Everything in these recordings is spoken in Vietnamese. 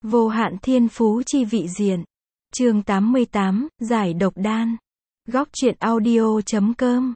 Vô hạn thiên phú chi vị diện. Chương 88, giải độc đan. Góc truyện audio.com.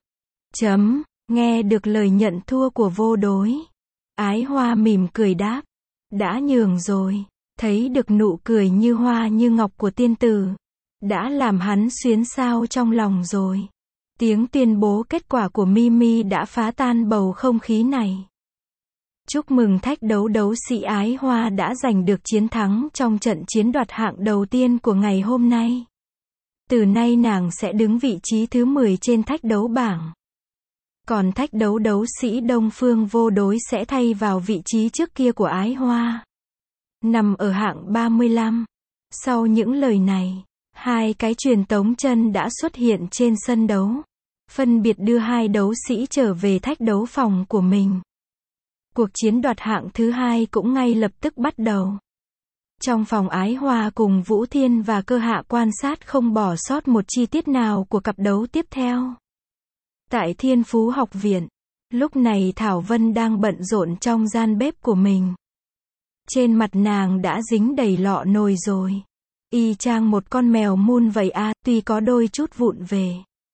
Nghe được lời nhận thua của vô đối. Ái Hoa mỉm cười đáp. Đã nhường rồi. Thấy được nụ cười như hoa như ngọc của tiên tử. Đã làm hắn xuyến xao trong lòng rồi. Tiếng tuyên bố kết quả của Mimi đã phá tan bầu không khí này. Chúc mừng thách đấu đấu sĩ Ái Hoa đã giành được chiến thắng trong trận chiến đoạt hạng đầu tiên của ngày hôm nay. Từ nay nàng sẽ đứng vị trí thứ 10 trên thách đấu bảng. Còn thách đấu đấu sĩ Đông Phương vô đối sẽ thay vào vị trí trước kia của Ái Hoa. Nằm ở hạng 35. Sau những lời này, hai cái truyền tống chân đã xuất hiện trên sân đấu. Phân biệt đưa hai đấu sĩ trở về thách đấu phòng của mình. Cuộc chiến đoạt hạng thứ hai cũng ngay lập tức bắt đầu. Trong phòng Ái Hoa cùng Vũ Thiên và Cơ Hạ quan sát không bỏ sót một chi tiết nào của cặp đấu tiếp theo. Tại Thiên Phú học viện, lúc này Thảo Vân đang bận rộn trong gian bếp của mình. Trên mặt nàng đã dính đầy lọ nồi rồi. Y chang một con mèo mun vậy à, tuy có đôi chút vụn về.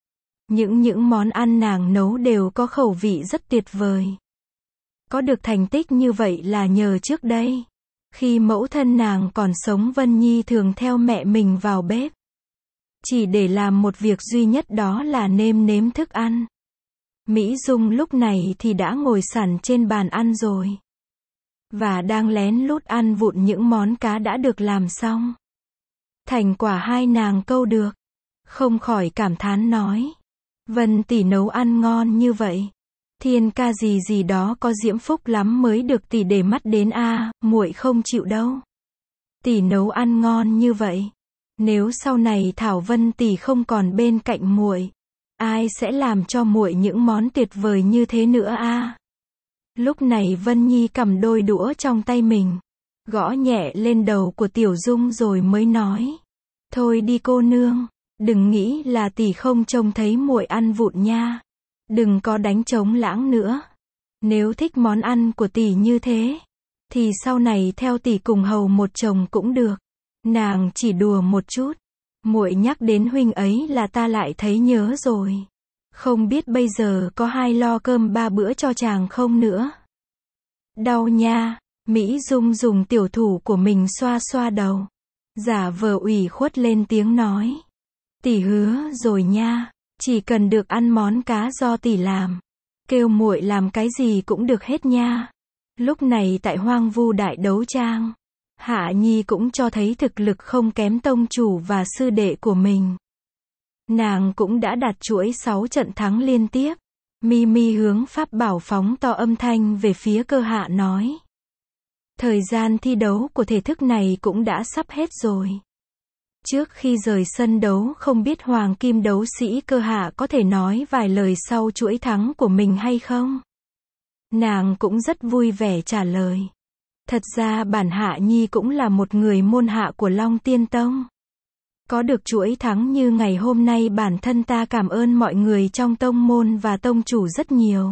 Những món ăn nàng nấu đều có khẩu vị rất tuyệt vời. Có được thành tích như vậy là nhờ trước đây. Khi mẫu thân nàng còn sống Vân Nhi thường theo mẹ mình vào bếp. Chỉ để làm một việc duy nhất đó là nêm nếm thức ăn. Mỹ Dung lúc này thì đã ngồi sẵn trên bàn ăn rồi. Và đang lén lút ăn vụn những món cá đã được làm xong. Thành quả hai nàng câu được. Không khỏi cảm thán nói. Vân tỷ nấu ăn ngon như vậy. Thiên ca gì đó có diễm phúc lắm mới được tỷ để mắt đến a, muội không chịu đâu. Tỷ nấu ăn ngon như vậy. Nếu sau này Thảo Vân tỷ không còn bên cạnh muội, ai sẽ làm cho muội những món tuyệt vời như thế nữa a? Lúc này Vân Nhi cầm đôi đũa trong tay mình, gõ nhẹ lên đầu của Tiểu Dung rồi mới nói. Thôi đi cô nương, đừng nghĩ là tỷ không trông thấy muội ăn vụn nha. Đừng có đánh trống lãng nữa. Nếu thích món ăn của tỷ như thế, thì sau này theo tỷ cùng hầu một chồng cũng được. Nàng chỉ đùa một chút. Muội nhắc đến huynh ấy là ta lại thấy nhớ rồi. Không biết bây giờ có hai lo cơm ba bữa cho chàng không nữa. Đau nha. Mỹ Dung dùng tiểu thủ của mình xoa xoa đầu. Giả vờ ủy khuất lên tiếng nói. Tỷ hứa rồi nha. Chỉ cần được ăn món cá do tỷ làm. Kêu muội làm cái gì cũng được hết nha. Lúc này tại Hoang Vu Đại Đấu Trang, Hạ Nhi cũng cho thấy thực lực không kém tông chủ và sư đệ của mình. Nàng cũng đã đạt chuỗi 6 trận thắng liên tiếp. Mimi hướng pháp bảo phóng to âm thanh về phía Cơ Hạ nói. Thời gian thi đấu của thể thức này cũng đã sắp hết rồi. Trước khi rời sân đấu không biết Hoàng Kim đấu sĩ Cơ Hạ có thể nói vài lời sau chuỗi thắng của mình hay không? Nàng cũng rất vui vẻ trả lời. Thật ra bản Hạ Nhi cũng là một người môn hạ của Long Tiên Tông. Có được chuỗi thắng như ngày hôm nay bản thân ta cảm ơn mọi người trong tông môn và tông chủ rất nhiều.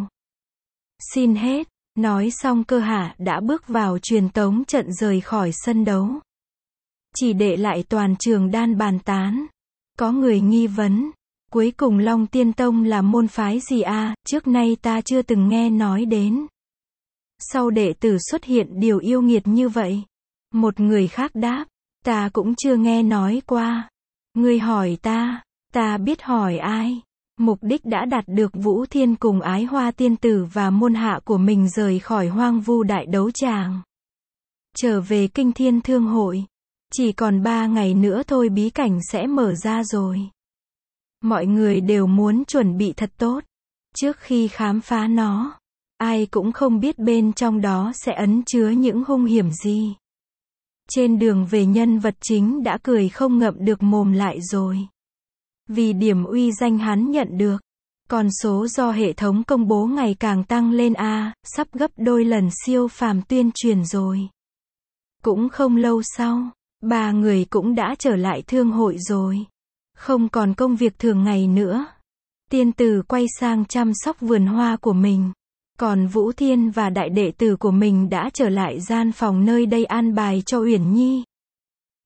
Xin hết. Nói xong Cơ Hạ đã bước vào truyền tống trận rời khỏi sân đấu. Chỉ để lại toàn trường đan bàn tán. Có người nghi vấn. Cuối cùng Long Tiên Tông là môn phái gì a? Trước nay ta chưa từng nghe nói đến. Sau đệ tử xuất hiện điều yêu nghiệt như vậy. Một người khác đáp. Ta cũng chưa nghe nói qua. Ngươi hỏi ta biết hỏi ai. Mục đích đã đạt được. Vũ Thiên cùng Ái Hoa tiên tử và môn hạ của mình rời khỏi Hoang Vu Đại Đấu Tràng. Trở về Kinh Thiên Thương Hội. Chỉ còn 3 ngày nữa thôi bí cảnh sẽ mở ra rồi. Mọi người đều muốn chuẩn bị thật tốt. Trước khi khám phá nó, ai cũng không biết bên trong đó sẽ ẩn chứa những hung hiểm gì. Trên đường về nhân vật chính đã cười không ngậm được mồm lại rồi. Vì điểm uy danh hắn nhận được. Con số do hệ thống công bố ngày càng tăng lên sắp gấp đôi lần siêu phàm tuyên truyền rồi. Cũng không lâu sau. 3 người cũng đã trở lại thương hội rồi. Không còn công việc thường ngày nữa. Tiên tử quay sang chăm sóc vườn hoa của mình. Còn Vũ Thiên và đại đệ tử của mình đã trở lại gian phòng nơi đây an bài cho Uyển Nhi.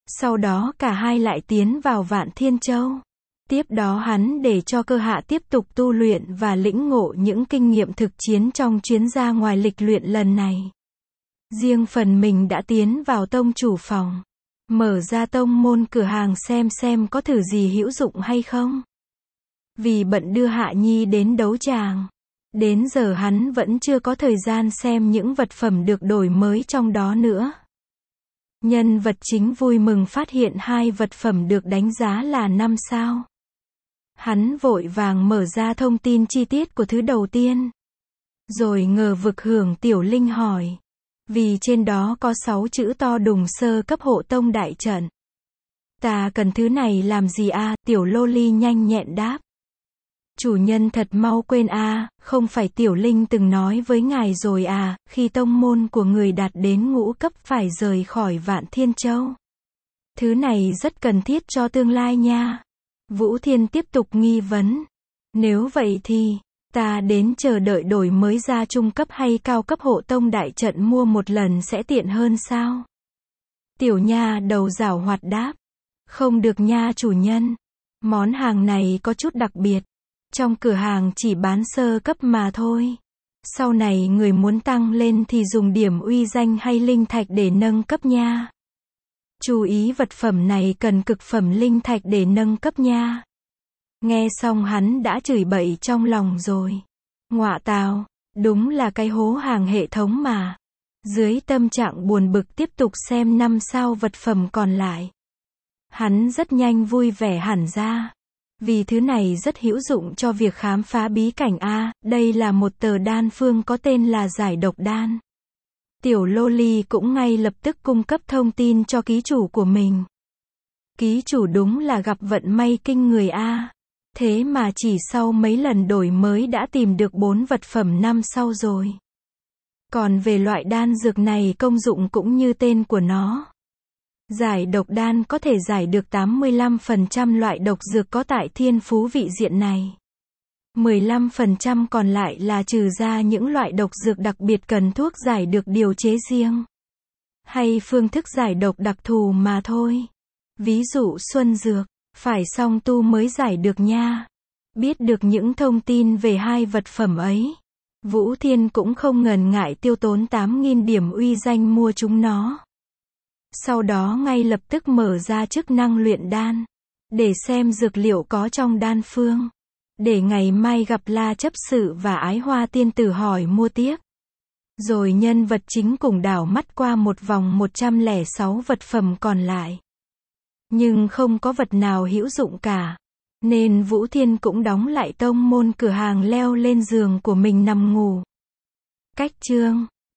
Sau đó cả hai lại tiến vào Vạn Thiên Châu. Tiếp đó hắn để cho Cơ Hạ tiếp tục tu luyện và lĩnh ngộ những kinh nghiệm thực chiến trong chuyến ra ngoài lịch luyện lần này. Riêng phần mình đã tiến vào tông chủ phòng. Mở ra tông môn cửa hàng xem có thử gì hữu dụng hay không. Vì bận đưa Hạ Nhi đến đấu tràng. Đến giờ hắn vẫn chưa có thời gian xem những vật phẩm được đổi mới trong đó nữa. Nhân vật chính vui mừng phát hiện 2 vật phẩm được đánh giá là 5 sao. Hắn vội vàng mở ra thông tin chi tiết của thứ đầu tiên. Rồi ngờ vực hưởng Tiểu Linh hỏi. Vì trên đó có 6 chữ to đùng sơ cấp hộ tông đại trận. Ta cần thứ này làm gì a? Tiểu Loli nhanh nhẹn đáp. Chủ nhân thật mau quên a, không phải Tiểu Linh từng nói với ngài rồi à, khi tông môn của người đạt đến ngũ cấp phải rời khỏi Vạn Thiên Châu. Thứ này rất cần thiết cho tương lai nha. Vũ Thiên tiếp tục nghi vấn. Nếu vậy thì, ta đến chờ đợi đổi mới ra trung cấp hay cao cấp hộ tông đại trận mua một lần sẽ tiện hơn sao? Tiểu Nha đầu giảo hoạt đáp. Không được nha chủ nhân. Món hàng này có chút đặc biệt. Trong cửa hàng chỉ bán sơ cấp mà thôi. Sau này người muốn tăng lên thì dùng điểm uy danh hay linh thạch để nâng cấp nha. Chú ý vật phẩm này cần cực phẩm linh thạch để nâng cấp nha. Nghe xong hắn đã chửi bậy trong lòng rồi. Ngọa tào, đúng là cái hố hàng hệ thống mà. Dưới tâm trạng buồn bực tiếp tục xem 5 sao vật phẩm còn lại. Hắn rất nhanh vui vẻ hẳn ra. Vì thứ này rất hữu dụng cho việc khám phá bí cảnh A, đây là một tờ đan phương có tên là giải độc đan. Tiểu Loli cũng ngay lập tức cung cấp thông tin cho ký chủ của mình. Ký chủ đúng là gặp vận may kinh người A. Thế mà chỉ sau mấy lần đổi mới đã tìm được 4 vật phẩm 5 sau rồi. Còn về loại đan dược này công dụng cũng như tên của nó. Giải độc đan có thể giải được 85% loại độc dược có tại thiên phú vị diện này. 15% còn lại là trừ ra những loại độc dược đặc biệt cần thuốc giải được điều chế riêng. Hay phương thức giải độc đặc thù mà thôi. Ví dụ xuân dược, phải song tu mới giải được nha. Biết được những thông tin về 2 vật phẩm ấy. Vũ Thiên cũng không ngần ngại tiêu tốn 8.000 điểm uy danh mua chúng nó. Sau đó ngay lập tức mở ra chức năng luyện đan. Để xem dược liệu có trong đan phương. Để ngày mai gặp La chấp sự và Ái Hoa tiên tử hỏi mua tiếp. Rồi nhân vật chính cùng đảo mắt qua một vòng 106 vật phẩm còn lại. Nhưng không có vật nào hữu dụng cả. Nên Vũ Thiên cũng đóng lại tông môn cửa hàng leo lên giường của mình nằm ngủ. Cách chương